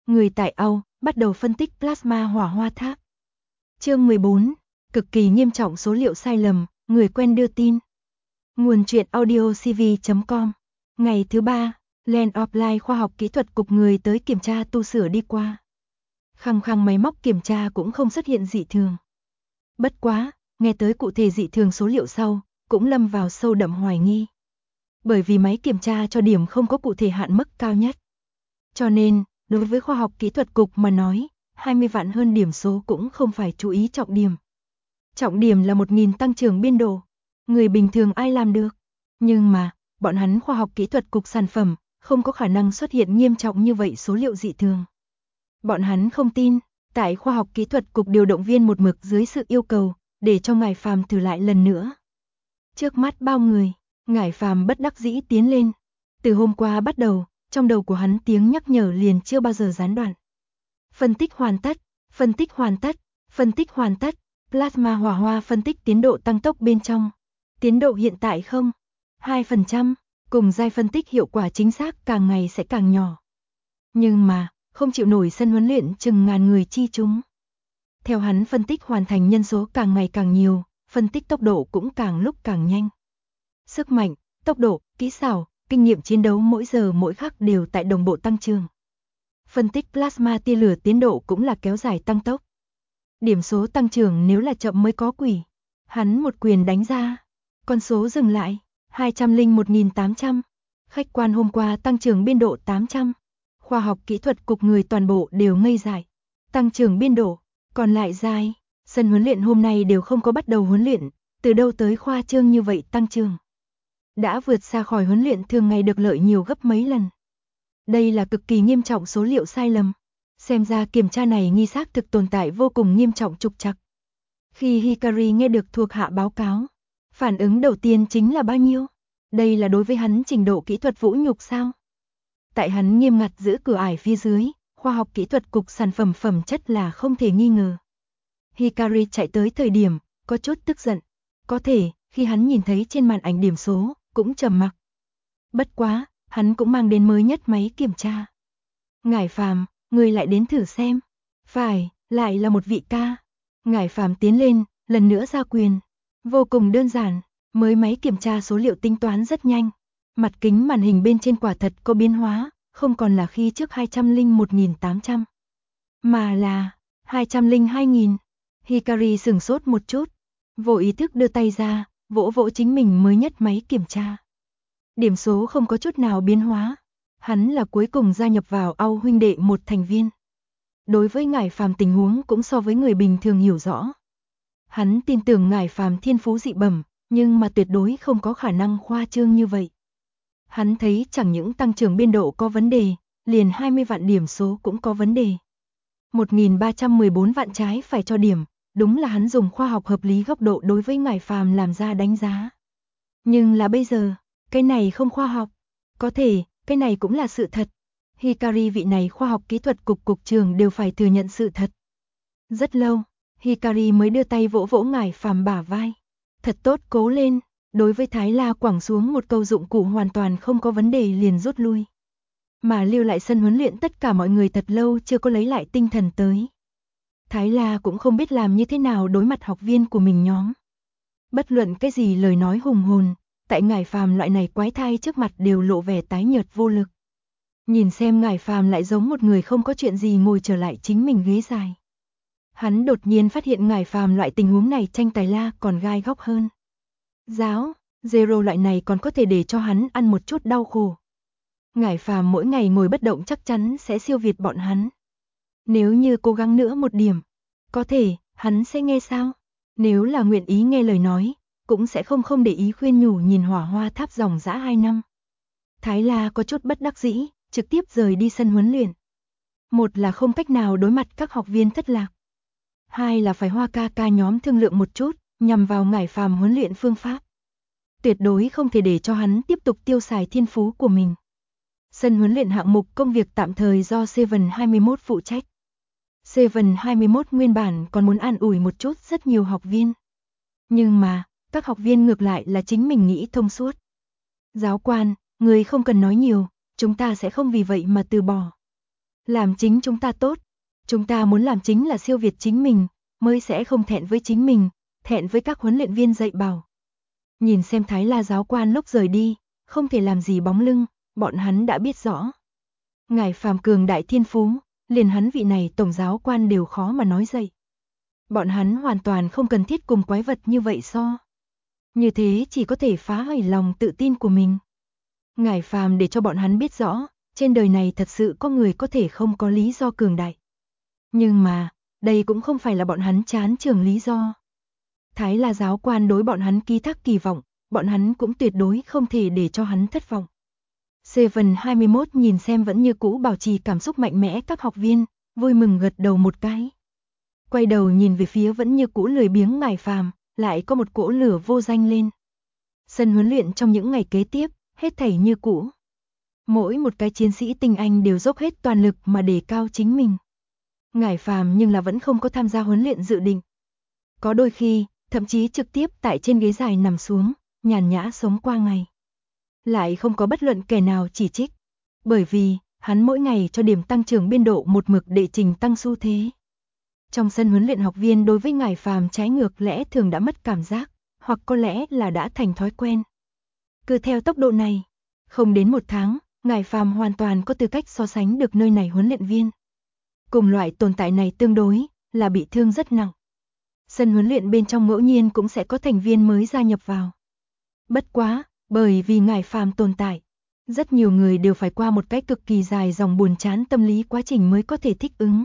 Người tại Âu bắt đầu phân tích plasma hỏa hoa tháp. Chương 14. Cực kỳ nghiêm trọng số liệu sai lầm, người quen đưa tin. Nguồn truyện audio cv.com. Ngày thứ 3, Land of Life khoa học kỹ thuật cục người tới kiểm tra tu sửa đi qua. Khăng khăng máy móc kiểm tra cũng không xuất hiện dị thường. Bất quá, nghe tới cụ thể dị thường số liệu sau, cũng lâm vào sâu đậm hoài nghi. Bởi vì máy kiểm tra cho điểm không có cụ thể hạn mức cao nhất. Cho nên, đối với khoa học kỹ thuật cục mà nói, 20 vạn hơn điểm số cũng không phải chú ý trọng điểm. Trọng điểm là 1000 tăng trưởng biên độ. Người bình thường ai làm được. Nhưng mà, bọn hắn khoa học kỹ thuật cục sản phẩm, không có khả năng xuất hiện nghiêm trọng như vậy số liệu dị thường. Bọn hắn không tin, tại khoa học kỹ thuật cục điều động viên một mực dưới sự yêu cầu, để cho ngài Phàm thử lại lần nữa. Trước mắt bao người, ngài Phàm bất đắc dĩ tiến lên. Từ hôm qua bắt đầu, trong đầu của hắn tiếng nhắc nhở liền chưa bao giờ gián đoạn. Phân tích hoàn tất, phân tích hoàn tất, phân tích hoàn tất, plasma hỏa hoa phân tích tiến độ tăng tốc bên trong. Tiến độ hiện tại không? 2%, cùng giai phân tích hiệu quả chính xác càng ngày sẽ càng nhỏ. Nhưng mà, không chịu nổi sân huấn luyện chừng ngàn người chi chúng. Theo hắn phân tích hoàn thành nhân số càng ngày càng nhiều, phân tích tốc độ cũng càng lúc càng nhanh. Sức mạnh, tốc độ, kỹ xảo, kinh nghiệm chiến đấu mỗi giờ mỗi khắc đều tại đồng bộ tăng trưởng. Phân tích plasma tia lửa tiến độ cũng là kéo dài tăng tốc. Điểm số tăng trưởng nếu là chậm mới có quỷ. Hắn một quyền đánh ra, con số dừng lại, 201.800. Khách quan hôm qua tăng trưởng biên độ 800. Khoa học kỹ thuật cục người toàn bộ đều ngây dại. Tăng trưởng biên độ, còn lại dài. Sân huấn luyện hôm nay đều không có bắt đầu huấn luyện, từ đâu tới khoa trương như vậy tăng trưởng. Đã vượt xa khỏi huấn luyện thường ngày được lợi nhiều gấp mấy lần. Đây là cực kỳ nghiêm trọng số liệu sai lầm. Xem ra kiểm tra này nghi xác thực tồn tại vô cùng nghiêm trọng trục trặc. Khi Hikari nghe được thuộc hạ báo cáo, phản ứng đầu tiên chính là bao nhiêu? Đây là đối với hắn trình độ kỹ thuật vũ nhục sao? Tại hắn nghiêm ngặt giữ cửa ải phía dưới, khoa học kỹ thuật cục sản phẩm phẩm chất là không thể nghi ngờ. Hikari chạy tới thời điểm, có chút tức giận. Có thể, khi hắn nhìn thấy trên màn ảnh điểm số, cũng trầm mặc. Bất quá, hắn cũng mang đến mới nhất máy kiểm tra. Ngải Phàm, người lại đến thử xem. Phải, lại là một vị ca. Ngải Phàm tiến lên, lần nữa ra quyền. Vô cùng đơn giản, mới máy kiểm tra số liệu tính toán rất nhanh. Mặt kính màn hình bên trên quả thật có biến hóa, không còn là khi trước 201.800, mà là 202.000. Hikari sửng sốt một chút, vô ý thức đưa tay ra, vỗ vỗ chính mình mới nhất máy kiểm tra. Điểm số không có chút nào biến hóa. Hắn là cuối cùng gia nhập vào Âu huynh đệ một thành viên. Đối với Ngải Phàm tình huống cũng so với người bình thường hiểu rõ. Hắn tin tưởng Ngải Phàm thiên phú dị bẩm, nhưng mà tuyệt đối không có khả năng khoa trương như vậy. Hắn thấy chẳng những tăng trưởng biên độ có vấn đề, liền 20 vạn điểm số cũng có vấn đề. 1314 vạn trái phải cho điểm, đúng là hắn dùng khoa học hợp lý góc độ đối với Ngải Phàm làm ra đánh giá. Nhưng là bây giờ, cái này không khoa học. Có thể, cái này cũng là sự thật. Hikari vị này khoa học kỹ thuật cục trưởng đều phải thừa nhận sự thật. Rất lâu, Hikari mới đưa tay vỗ vỗ Ngải Phàm bả vai. Thật tốt, cố lên. Đối với Thái La quẳng xuống một câu dụng cụ hoàn toàn không có vấn đề liền rút lui. Mà lưu lại sân huấn luyện tất cả mọi người thật lâu chưa có lấy lại tinh thần tới. Thái La cũng không biết làm như thế nào đối mặt học viên của mình nhóm. Bất luận cái gì lời nói hùng hồn, tại Ngải Phàm loại này quái thai trước mặt đều lộ vẻ tái nhợt vô lực. Nhìn xem Ngải Phàm lại giống một người không có chuyện gì ngồi trở lại chính mình ghế dài. Hắn đột nhiên phát hiện Ngải Phàm loại tình huống này tranh tài la còn gai góc hơn. Giáo, Zero loại này còn có thể để cho hắn ăn một chút đau khổ. Ngải Phàm mỗi ngày ngồi bất động chắc chắn sẽ siêu việt bọn hắn. Nếu như cố gắng nữa một điểm, có thể, hắn sẽ nghe sao? Nếu là nguyện ý nghe lời nói, cũng sẽ không để ý khuyên nhủ nhìn hỏa hoa tháp dòng dã 2 năm. Thái La có chút bất đắc dĩ, trực tiếp rời đi sân huấn luyện. Một là không cách nào đối mặt các học viên thất lạc. Hai là phải Hoa ca nhóm thương lượng một chút, nhằm vào Ngải Phàm huấn luyện phương pháp. Tuyệt đối không thể để cho hắn tiếp tục tiêu xài thiên phú của mình. Sân huấn luyện hạng mục công việc tạm thời do Seven 21 phụ trách. Seven 21 nguyên bản còn muốn an ủi một chút rất nhiều học viên. Nhưng mà, các học viên ngược lại là chính mình nghĩ thông suốt. Giáo quan, người không cần nói nhiều, chúng ta sẽ không vì vậy mà từ bỏ. Làm chính chúng ta tốt. Chúng ta muốn làm chính là siêu việt chính mình, mới sẽ không thẹn với chính mình, thẹn với các huấn luyện viên dạy bảo. Nhìn xem Thái La giáo quan lúc rời đi, không thể làm gì bóng lưng, bọn hắn đã biết rõ. Ngài phàm cường đại thiên phú, liền hắn vị này tổng giáo quan đều khó mà nói dậy. Bọn hắn hoàn toàn không cần thiết cùng quái vật như vậy so. Như thế chỉ có thể phá hủy lòng tự tin của mình. Ngài phàm để cho bọn hắn biết rõ, trên đời này thật sự có người có thể không có lý do cường đại. Nhưng mà, đây cũng không phải là bọn hắn chán trường lý do. Thái La giáo quan đối bọn hắn ký thác kỳ vọng, bọn hắn cũng tuyệt đối không thể để cho hắn thất vọng. Seven 21 nhìn xem vẫn như cũ bảo trì cảm xúc mạnh mẽ các học viên, vui mừng gật đầu một cái. Quay đầu nhìn về phía vẫn như cũ lười biếng ngài phàm, lại có một cỗ lửa vô danh lên. Sân huấn luyện trong những ngày kế tiếp, hết thảy như cũ. Mỗi một cái chiến sĩ tinh anh đều dốc hết toàn lực mà đề cao chính mình. Ngải phàm nhưng là vẫn không có tham gia huấn luyện dự định. Có đôi khi, thậm chí trực tiếp tại trên ghế dài nằm xuống, nhàn nhã sống qua ngày. Lại không có bất luận kẻ nào chỉ trích. Bởi vì, hắn mỗi ngày cho điểm tăng trưởng biên độ một mực đệ trình tăng xu thế. Trong sân huấn luyện học viên đối với ngải phàm trái ngược lẽ thường đã mất cảm giác, hoặc có lẽ là đã thành thói quen. Cứ theo tốc độ này, không đến một tháng, ngải phàm hoàn toàn có tư cách so sánh được nơi này huấn luyện viên. Cùng loại tồn tại này tương đối, là bị thương rất nặng. Sân huấn luyện bên trong ngẫu nhiên cũng sẽ có thành viên mới gia nhập vào. Bất quá, bởi vì ngải phàm tồn tại, rất nhiều người đều phải qua một cách cực kỳ dài dòng buồn chán tâm lý quá trình mới có thể thích ứng.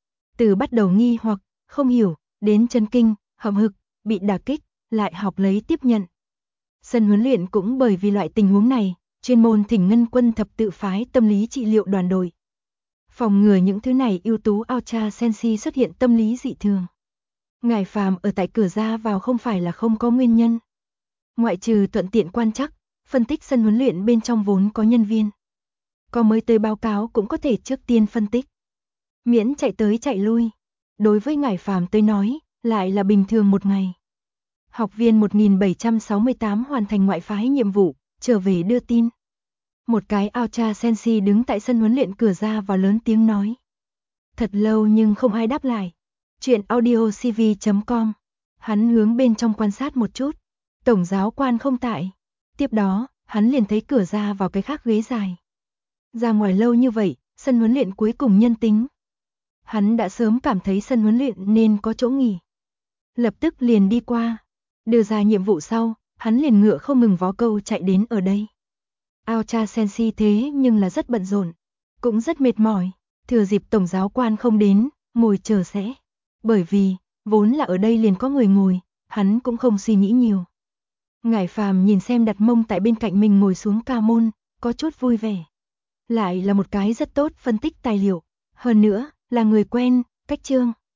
Từ bắt đầu nghi hoặc, không hiểu, đến chấn kinh, hậm hực, bị đả kích, lại học lấy tiếp nhận. Sân huấn luyện cũng bởi vì loại tình huống này, chuyên môn thỉnh Ngân Quân thập tự phái tâm lý trị liệu đoàn đội. Phòng ngừa những thứ này ưu tú Ultra Sensi xuất hiện tâm lý dị thường. Ngài phàm ở tại cửa ra vào không phải là không có nguyên nhân. Ngoại trừ thuận tiện quan trắc, phân tích sân huấn luyện bên trong vốn có nhân viên. Có mới tới báo cáo cũng có thể trước tiên phân tích. Miễn chạy tới chạy lui. Đối với ngài phàm tới nói, lại là bình thường một ngày. Học viên 1768 hoàn thành ngoại phái nhiệm vụ, trở về đưa tin. Một cái Ultra Sensi đứng tại sân huấn luyện cửa ra và lớn tiếng nói. Thật lâu nhưng không ai đáp lại. Chuyện audiocv.com. Hắn hướng bên trong quan sát một chút. Tổng giáo quan không tại. Tiếp đó, hắn liền thấy cửa ra vào cái khác ghế dài. Ra ngoài lâu như vậy, sân huấn luyện cuối cùng nhân tính. Hắn đã sớm cảm thấy sân huấn luyện nên có chỗ nghỉ. Lập tức liền đi qua. Đưa ra nhiệm vụ sau, hắn liền ngựa không ngừng vó câu chạy đến ở đây. Ultra Sensi thế nhưng là rất bận rộn, cũng rất mệt mỏi, thừa dịp tổng giáo quan không đến, ngồi chờ sẽ. Bởi vì, vốn là ở đây liền có người ngồi, hắn cũng không suy nghĩ nhiều. Ngải phàm nhìn xem đặt mông tại bên cạnh mình ngồi xuống ca môn, có chút vui vẻ. Lại là một cái rất tốt phân tích tài liệu, hơn nữa, là người quen, cách chương.